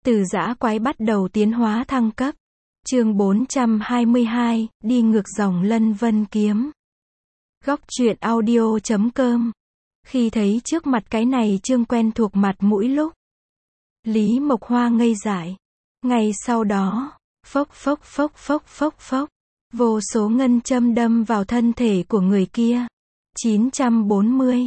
Từ dã quái bắt đầu tiến hóa thăng cấp. Chương 422, đi ngược dòng lân vân kiếm. Góc truyện audio.com. Khi thấy trước mặt cái này chương quen thuộc mặt mũi lúc, Lý Mộc Hoa ngây dại. Ngay sau đó, phốc phốc phốc phốc phốc phốc, vô số ngân châm đâm vào thân thể của người kia. 940,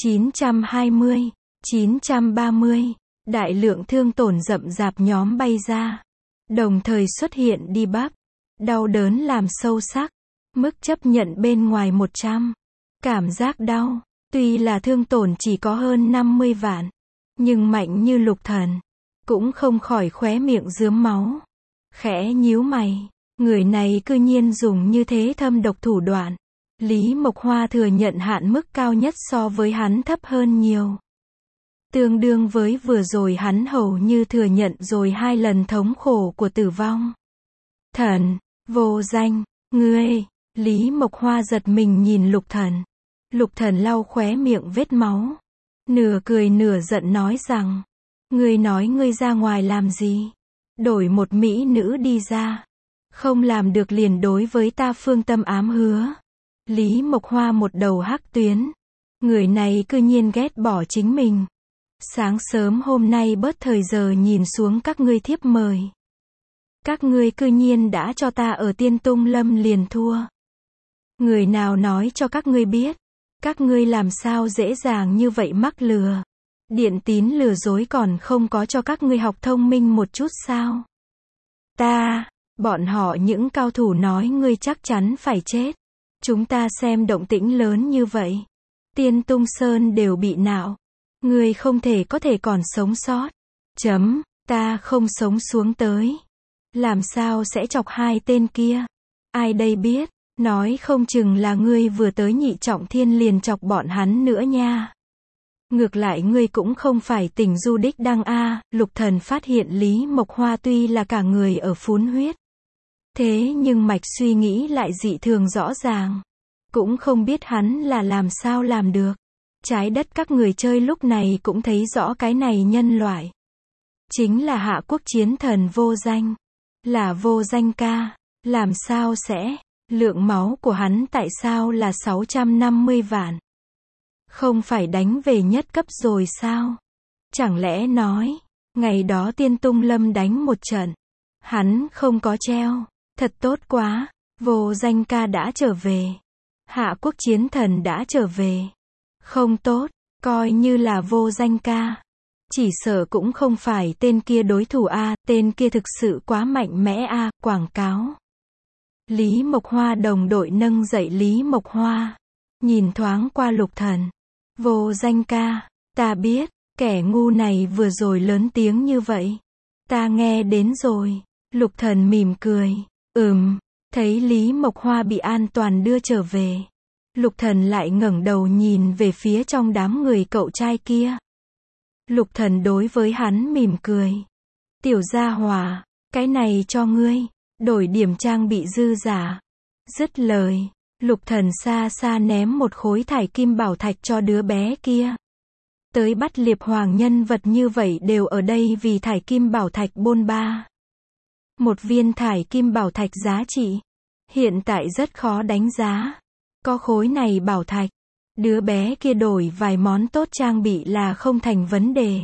920, 930, đại lượng thương tổn rậm rạp nhóm bay ra. Đồng thời xuất hiện đi bắp. Đau đớn làm sâu sắc. Mức chấp nhận bên ngoài 100. Cảm giác đau. Tuy là thương tổn chỉ có hơn 50 vạn. Nhưng mạnh như lục thần. Cũng không khỏi khóe miệng rướm máu. Khẽ nhíu mày. Người này cư nhiên dùng như thế thâm độc thủ đoạn. Lý Mộc Hoa thừa nhận hạn mức cao nhất so với hắn thấp hơn nhiều. Tương đương với vừa rồi hắn hầu như thừa nhận rồi 2 lần thống khổ của tử vong. Thần, vô danh, ngươi, Lý Mộc Hoa giật mình nhìn Lục Thần. Lục Thần lau khóe miệng vết máu. Nửa cười nửa giận nói rằng, ngươi nói ngươi ra ngoài làm gì? Đổi một mỹ nữ đi ra. Không làm được liền đối với ta phương tâm ám hứa. Lý Mộc Hoa một đầu hắc tuyến. Người này cư nhiên ghét bỏ chính mình. Sáng sớm hôm nay bớt thời giờ nhìn xuống các ngươi thiếp mời. Các ngươi cư nhiên đã cho ta ở Tiên Tung Lâm liền thua. Người nào nói cho các ngươi biết? Các ngươi làm sao dễ dàng như vậy mắc lừa? Điện tín lừa dối còn không có cho các ngươi học thông minh một chút sao? Bọn họ những cao thủ nói ngươi chắc chắn phải chết. Chúng ta xem động tĩnh lớn như vậy. Tiên Tung Sơn đều bị nạo. Ngươi không thể có thể còn sống sót. Ta không sống xuống tới. Làm sao sẽ chọc 2 tên kia? Ai đây biết, nói không chừng là ngươi vừa tới nhị trọng thiên liền chọc bọn hắn nữa nha. Ngược lại ngươi cũng không phải tình du đích đăng a. Lục Thần phát hiện Lý Mộc Hoa tuy là cả người ở phun huyết. Thế nhưng mạch suy nghĩ lại dị thường rõ ràng. Cũng không biết hắn là làm sao làm được. Trái đất các người chơi lúc này cũng thấy rõ cái này nhân loại. Chính là Hạ Quốc chiến thần vô danh. Là vô danh ca. Làm sao sẽ? Lượng máu của hắn tại sao là 650 vạn? Không phải đánh về nhất cấp rồi sao? Chẳng lẽ nói, ngày đó Tiên Tung Lâm đánh một trận. Hắn không có treo. Thật tốt quá. Vô danh ca đã trở về. Hạ Quốc chiến thần đã trở về. Không tốt, coi như là vô danh ca. Chỉ sợ cũng không phải tên kia đối thủ a, tên kia thực sự quá mạnh mẽ a, quảng cáo. Lý Mộc Hoa đồng đội nâng dậy Lý Mộc Hoa. Nhìn thoáng qua Lục Thần. Vô danh ca, ta biết, kẻ ngu này vừa rồi lớn tiếng như vậy. Ta nghe đến rồi. Lục Thần mỉm cười. Thấy Lý Mộc Hoa bị an toàn đưa trở về. Lục Thần lại ngẩng đầu nhìn về phía trong đám người cậu trai kia. Lục Thần đối với hắn mỉm cười. Tiểu gia hỏa, cái này cho ngươi, đổi điểm trang bị dư giả. Dứt lời, Lục Thần xa xa ném một khối thải kim bảo thạch cho đứa bé kia. Tới bắt liệp hoàng nhân vật như vậy đều ở đây vì thải kim bảo thạch bôn ba. Một viên thải kim bảo thạch giá trị hiện tại rất khó đánh giá. Có khối này bảo thạch, đứa bé kia đổi vài món tốt trang bị là không thành vấn đề.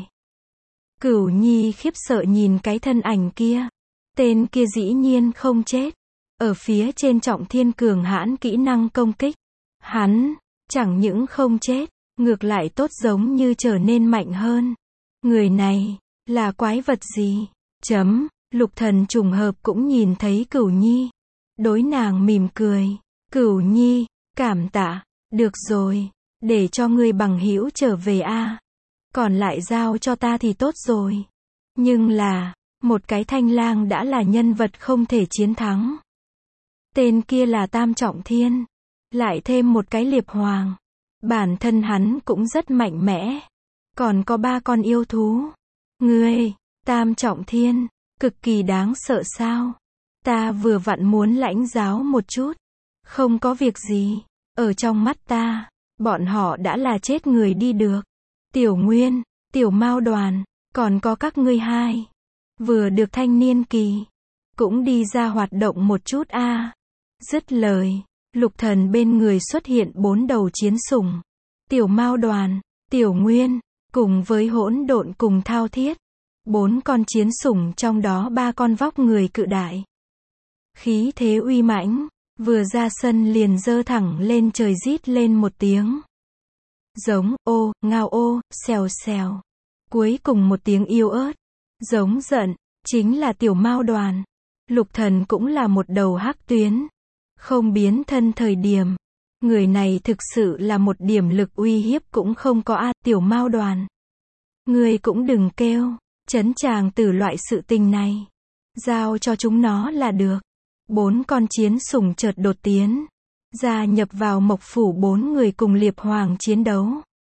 Cửu Nhi khiếp sợ nhìn cái thân ảnh kia. Tên kia dĩ nhiên không chết. Ở phía trên trọng thiên cường hãn kỹ năng công kích. Hắn, chẳng những không chết, ngược lại tốt giống như trở nên mạnh hơn. Người này, là quái vật gì? Lục Thần trùng hợp cũng nhìn thấy Cửu Nhi. Đối nàng mỉm cười. Cửu Nhi, cảm tạ, được rồi, để cho ngươi bằng hữu trở về a. Còn lại giao cho ta thì tốt rồi. Nhưng là, một cái thanh lang đã là nhân vật không thể chiến thắng. Tên kia là tam trọng thiên. Lại thêm một cái liệp hoàng. Bản thân hắn cũng rất mạnh mẽ. Còn có 3 con yêu thú. Ngươi, tam trọng thiên, cực kỳ đáng sợ sao? Ta vừa vặn muốn lãnh giáo một chút. Không có việc gì. Ở trong mắt ta, bọn họ đã là chết người đi được. Tiểu Nguyên, Tiểu Mao Đoàn, còn có các ngươi hai. vừa được thanh niên kỳ, cũng đi ra hoạt động một chút a. Dứt lời, Lục Thần bên người xuất hiện 4 đầu chiến sủng. Tiểu Mao Đoàn, Tiểu Nguyên, cùng với Hỗn Độn cùng Thao Thiết. 4 con chiến sủng trong đó 3 con vóc người cự đại. Khí thế uy mãnh, vừa ra sân liền giơ thẳng lên trời rít lên một tiếng. Giống, ô, ngao ô, xèo xèo. Cuối cùng một tiếng yếu ớt, giống giận, chính là Tiểu Mao Đoàn. Lục Thần cũng là một đầu hắc tuyến. Không biến thân thời điểm. Người này thực sự là một điểm lực uy hiếp cũng không có a. Tiểu Mao Đoàn. Người cũng đừng kêu, trấn tràng tử loại sự tình này. Giao cho chúng nó là được. 4 con chiến sủng chợt đột tiến. Gia nhập vào Mộc Phủ 4 người cùng Liệp Hoàng chiến đấu.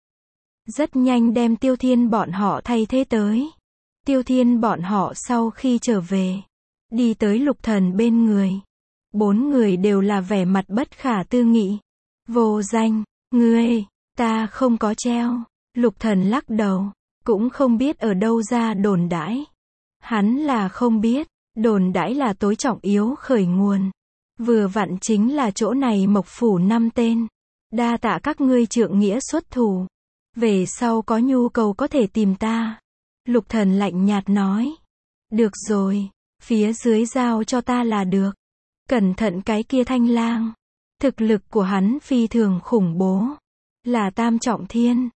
Rất nhanh đem Tiêu Thiên bọn họ thay thế tới. Tiêu Thiên bọn họ sau khi trở về, đi tới Lục Thần bên người. 4 người đều là vẻ mặt bất khả tư nghị. Vô danh, ngươi, ta không có treo. Lục Thần lắc đầu, cũng không biết ở đâu ra đồn đãi. Hắn là không biết, đồn đãi là tối trọng yếu khởi nguồn. Vừa vặn chính là chỗ này Mộc Phủ 5 tên. Đa tạ các ngươi trượng nghĩa xuất thủ. Về sau có nhu cầu có thể tìm ta. Lục Thần lạnh nhạt nói. Được rồi, phía dưới giao cho ta là được. Cẩn thận cái kia Thanh Lang. Thực lực của hắn phi thường khủng bố. Là tam trọng thiên.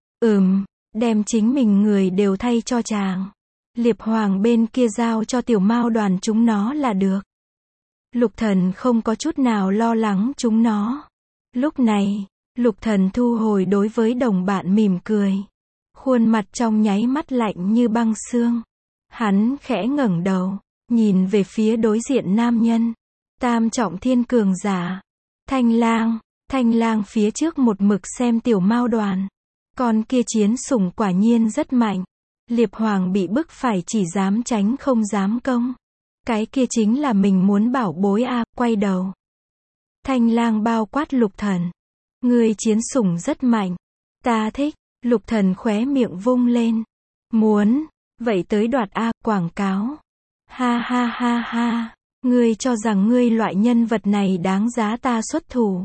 Đem chính mình người đều thay cho chàng. Liệp Hoàng bên kia giao cho Tiểu Mao Đoàn chúng nó là được. Lục Thần không có chút nào lo lắng chúng nó. Lúc này, Lục Thần thu hồi đối với đồng bạn mỉm cười. Khuôn mặt trong nháy mắt lạnh như băng xương. Hắn khẽ ngẩng đầu, nhìn về phía đối diện nam nhân. Tam trọng thiên cường giả. Thanh Lang phía trước một mực xem Tiểu Mao Đoàn. Con kia chiến sủng quả nhiên rất mạnh. Liệp Hoàng bị bức phải chỉ dám tránh không dám công. Cái kia chính là mình muốn bảo bối a. Quay đầu. Thanh Lang bao quát Lục Thần. Người chiến sủng rất mạnh. Ta thích. Lục Thần khóe miệng vung lên. Muốn. Vậy tới đoạt a. Quảng cáo. Ha ha ha ha. Ngươi cho rằng ngươi loại nhân vật này đáng giá ta xuất thủ.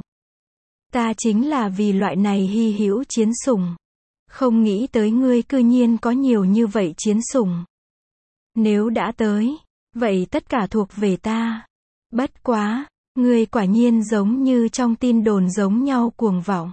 Ta chính là vì loại này hy hữu chiến sủng. Không nghĩ tới ngươi cư nhiên có nhiều như vậy chiến sủng. Nếu đã tới, vậy tất cả thuộc về ta. Bất quá, ngươi quả nhiên giống như trong tin đồn giống nhau cuồng vọng.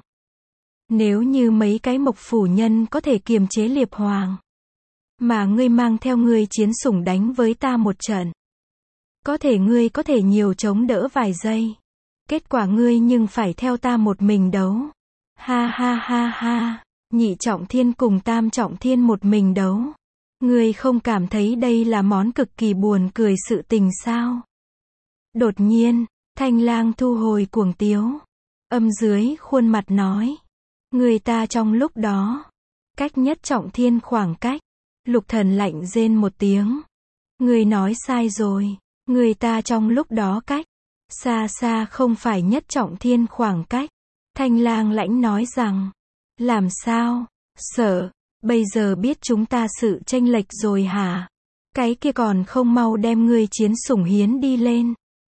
Nếu như mấy cái Mộc Phủ nhân có thể kiềm chế Liệp Hoàng, mà ngươi mang theo ngươi chiến sủng đánh với ta một trận, có thể ngươi có thể nhiều chống đỡ vài giây. Kết quả ngươi nhưng phải theo ta một mình đấu. Ha ha ha ha. Nhị trọng thiên cùng tam trọng thiên một mình đấu. Ngươi không cảm thấy đây là món cực kỳ buồn cười sự tình sao? Đột nhiên, Thanh Lang thu hồi cuồng tiếu. Âm dưới khuôn mặt nói. Người ta trong lúc đó. Cách nhất trọng thiên khoảng cách. Lục Thần lạnh rên một tiếng. Ngươi nói sai rồi. Người ta trong lúc đó cách. Xa xa không phải nhất trọng thiên khoảng cách. Thanh Lang lãnh nói rằng. Làm sao? Sợ. Bây giờ biết chúng ta sự chênh lệch rồi hả? Cái kia còn không mau đem ngươi chiến sủng hiến đi lên.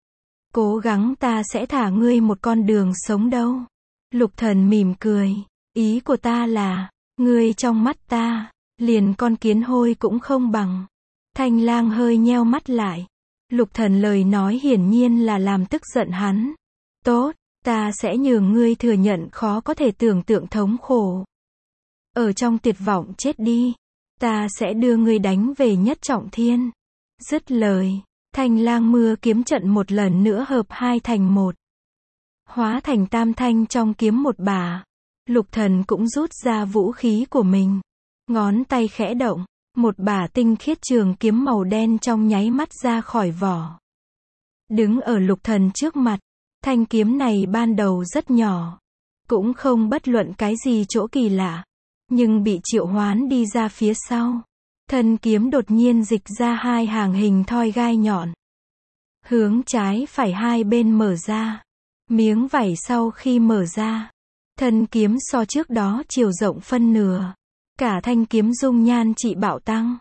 Cố gắng ta sẽ thả ngươi một con đường sống đâu. Lục Thần mỉm cười. Ý của ta là, ngươi trong mắt ta, liền con kiến hôi cũng không bằng. Thanh Lang hơi nheo mắt lại. Lục Thần lời nói hiển nhiên là làm tức giận hắn. Tốt, ta sẽ nhường ngươi thừa nhận khó có thể tưởng tượng thống khổ. Ở trong tuyệt vọng chết đi. Ta sẽ đưa ngươi đánh về nhất trọng thiên. Dứt lời, Thanh Lang mưa kiếm trận một lần nữa hợp hai thành một. Hóa thành tam thanh trong kiếm một bả. Lục Thần cũng rút ra vũ khí của mình. Ngón tay khẽ động. Một bả tinh khiết trường kiếm màu đen trong nháy mắt ra khỏi vỏ. Đứng ở Lục Thần trước mặt. Thanh kiếm này ban đầu rất nhỏ. Cũng không bất luận cái gì chỗ kỳ lạ. Nhưng bị triệu hoán đi ra phía sau. Thân kiếm đột nhiên dịch ra hai hàng hình thoi gai nhọn. Hướng trái phải hai bên mở ra. Miếng vảy sau khi mở ra. Thân kiếm so trước đó chiều rộng phân nửa. Cả thanh kiếm dung nhan trị bạo tăng.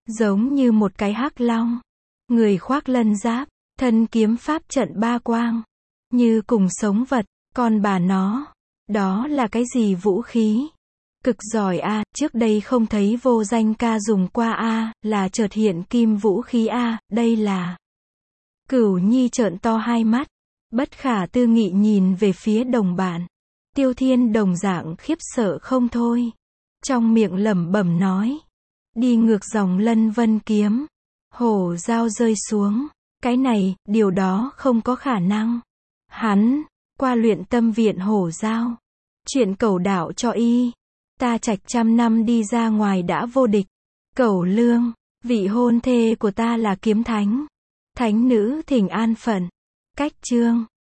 giống như một cái hắc long. Người khoác lân giáp, thân kiếm pháp trận ba quang, như cùng sống vật, còn bà nó, đó là cái gì vũ khí? Cực giỏi a, trước đây không thấy vô danh ca dùng qua a, là chợt hiện kim vũ khí a, đây là. Cửu Nhi trợn to hai mắt, bất khả tư nghị nhìn về phía đồng bạn. Tiêu Thiên đồng dạng khiếp sợ không thôi. Trong miệng lẩm bẩm nói. Đi ngược dòng lân vân kiếm. Hổ dao rơi xuống. Cái này, điều đó không có khả năng. Hắn, qua luyện tâm viện hổ dao. Chuyện cẩu đạo cho y. Ta trạch 100 năm đi ra ngoài đã vô địch. Cẩu lương, vị hôn thê của ta là kiếm thánh. Thánh nữ thỉnh an phận. Cách chương.